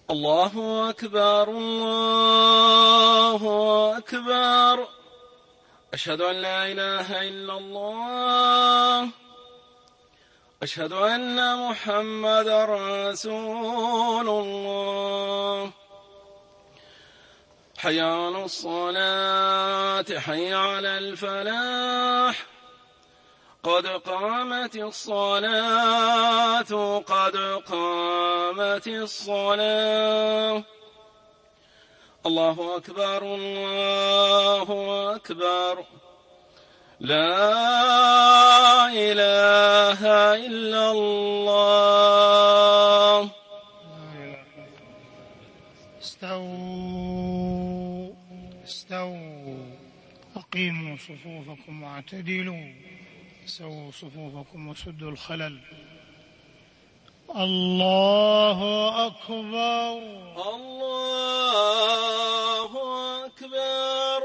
الله أكبر الله أكبر. أشهد أن لا إله إلا الله. أشهد أن محمدا رسول الله. حي على الصلاة حي على الفلاح. قد قامت الصلاة قد قامت الصلاة. الله أكبر الله أكبر. لا إله إلا الله. استووا أقيموا صفوفكم واعتدلوا. سووا صفوفكم وسدوا الخلل. الله أكبر الله أكبر.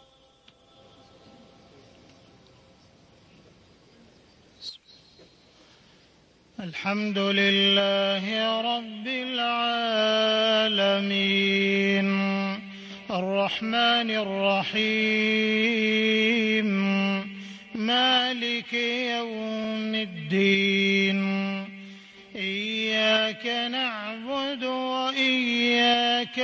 الحمد لله رب العالمين الرحمن الرحيم مالك يوم الدين. إياك نعبد وإياك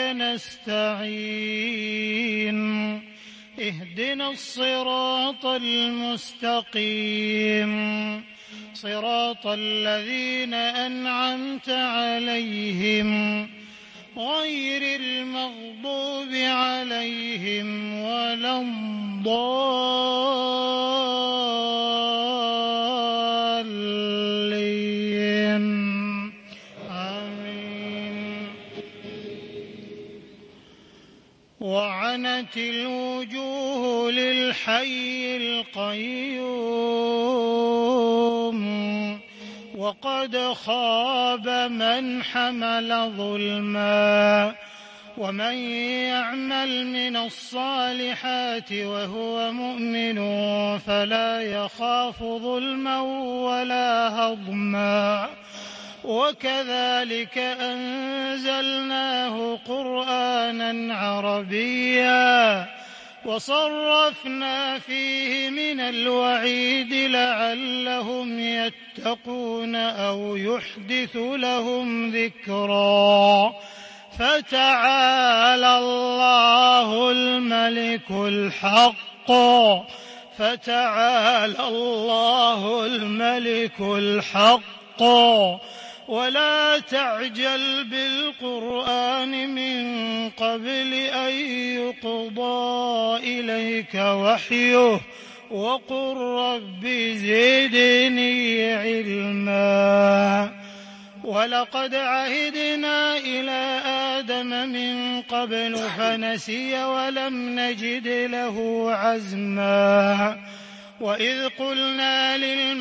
نستعين. اهدنا الصراط المستقيم صراط الذين أنعمت عليهم غير المغضوب عليهم ولا الضالين. آمين. وعنت الوجوه للحي القيوم وقد خاب من حمل ظلما. ومن يعمل من الصالحات وهو مؤمن فلا يخاف ظلما ولا هضما. وكذلك أنزلناه قرآنا عربيا وصرفنا فيه من الوعيد لعلهم يتقون أو يحدث لهم ذكرا. فتعالى الله الملك الحق. فتعالى الله الملك الحق. ولا تعجل بالقرآن من قبل أن يقضى إليك وحيه وقل رب زدني علما. ولقد عهدنا إلى آدم من قبل فنسي ولم نجد له عزما. وإذ قلنا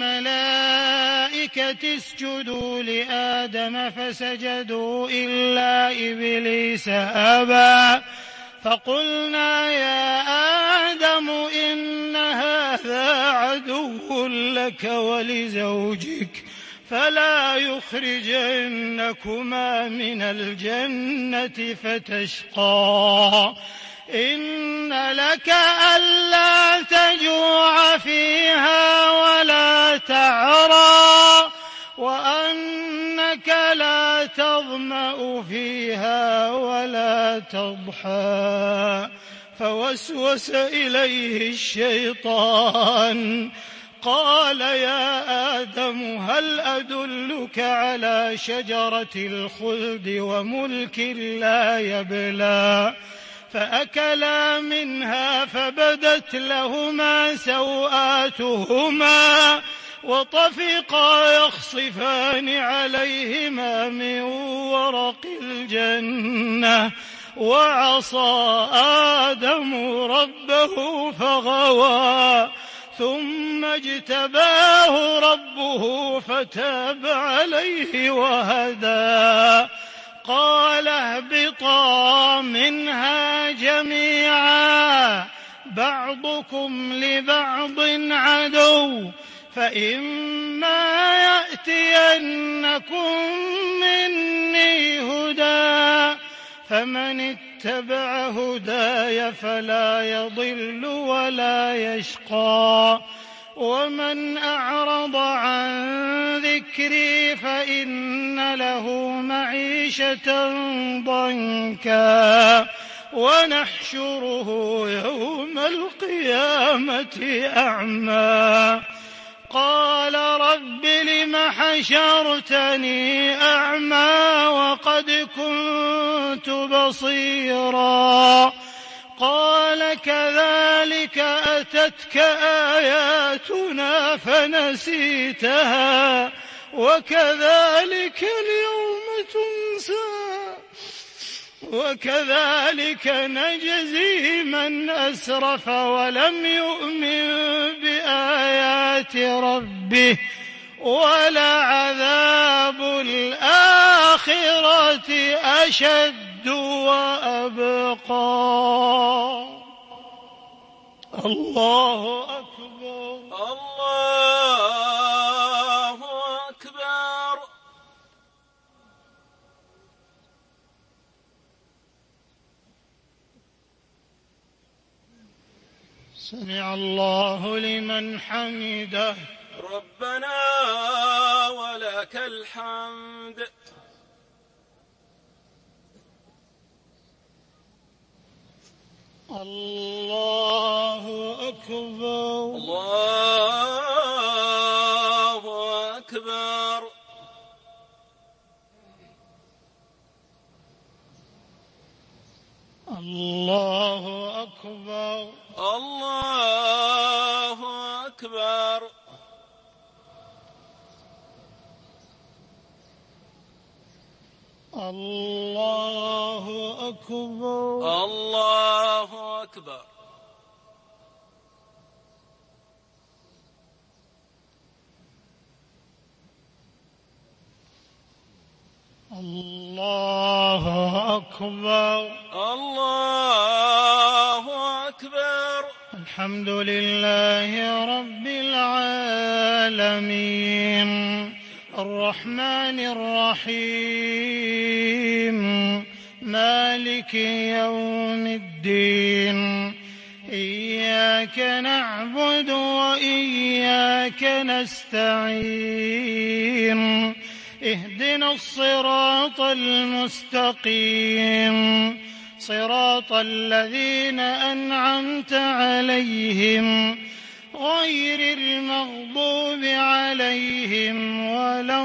للملائكة اسجدوا لآدم فسجدوا إلا إبليس أبى. فقلنا يا آدم إن هذا عدو لك ولزوجك فلا يخرجنكما من الجنة فتشقى. إن لك ألا تجوع فيها ولا تعرى وأنك لا تظمأ فيها ولا تضحى. فوسوس إليه الشيطان قال يا آدم هل أدلك على شجرة الخلد وملك لا يبلى. فأكلا منها فبدت لهما سوآتهما وطفقا يخصفان عليهما من ورق الجنة. وعصى آدم ربه فغوى ثم اجتباه ربه فتاب عليه وهدى. قال اهبطا منها جميعا بعضكم لبعض عدو فإما يأتينكم مني هدى فمن اتبع هداي فلا يضل ولا يشقى ومن أعرض عن ذكري فإن له معيشة ضنكا ونحشره يوم القيامة أعمى قال رب لم حشرتني أعمى وقد كنت بصيرا قال كذلك أتتك آياتنا فنسيتها وكذلك اليوم تنسى وكذلك نجزي من أسرف ولم يؤمن بآيات ربه ولعذاب الآخرة أشد وأبقى. الله أكبر الله أكبر. سمع الله لمن حمده ربنا ولك الحمد. الله أكبر الله أكبر. الله أكبر الله أكبر. الله أكبر الله أكبر. الله أكبر الله أكبر. الحمد لله رب العالمين الرحمن الرحيم مالك يوم الدين إياك نعبد وإياك نستعين اهدنا الصراط المستقيم صراط الذين أنعمت عليهم غير المغضوب عليهم ولا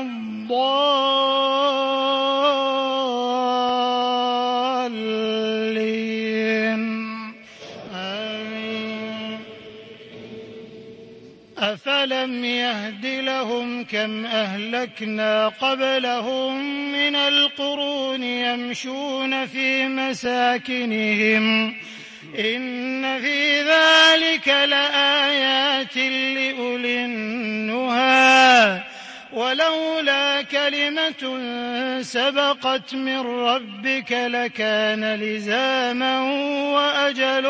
الضالين آمين. أفلم يهد لهم كم أهلكنا قبلهم من القرون يمشون في مساكنهم إن في ذلك لآيات لأولي النهى ولولا كلمة سبقت من ربك لكان لزاما وأجل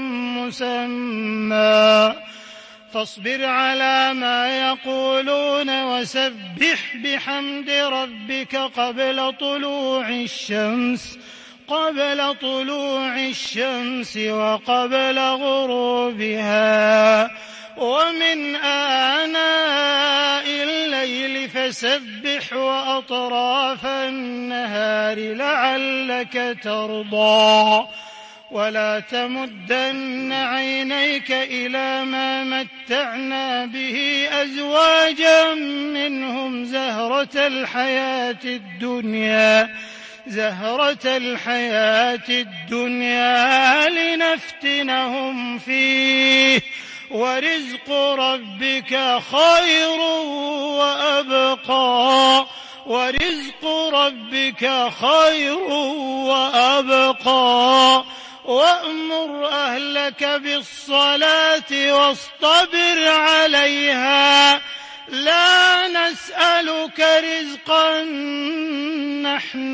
مسمى فاصبر على ما يقولون وسبح بحمد ربك قبل طلوع الشمس وقبل غروبها ومن آناء الليل فسبح وأطراف النهار لعلك ترضى ولا تمدن عينيك إلى ما متعنا به أزواجا منهم زهرة الحياة الدنيا لنفتنهم فيه ورزق ربك خير وأبقى وأمر أهلك بالصلاة واصطبر عليها لا نسألك رزقا نحن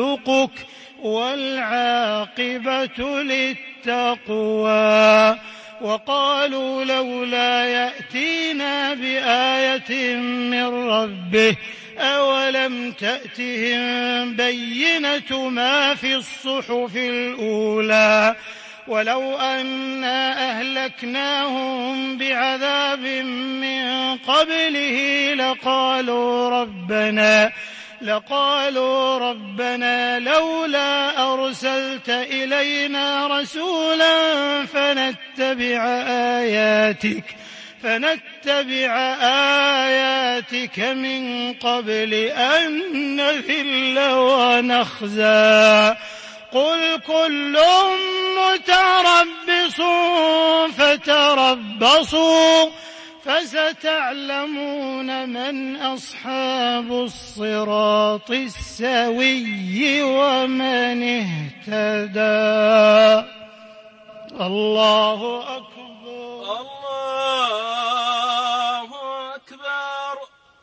نرزقك والعاقبة للتقوى وقالوا لولا يأتينا بآية من ربه أولم تأتهم بينة ما في الصحف الأولى ولو أنا أهلكناهم بعذاب من قبله لقالوا ربنا لولا أرسلت إلينا رسولا فنتبع آياتك من قبل أن نذل ونخزى قل كل متربص فتربصوا فستعلمون من أصحاب الصراط السوي ومن اهتدى. الله أكبر. الله أكبر.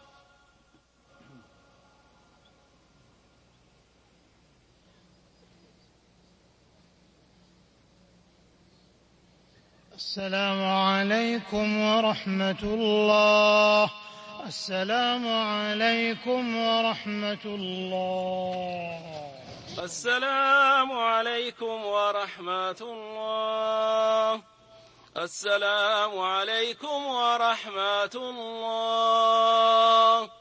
السلام عليكم ورحمة الله. السلام عليكم ورحمة الله. السلام عليكم ورحمة الله. السلام عليكم ورحمة الله.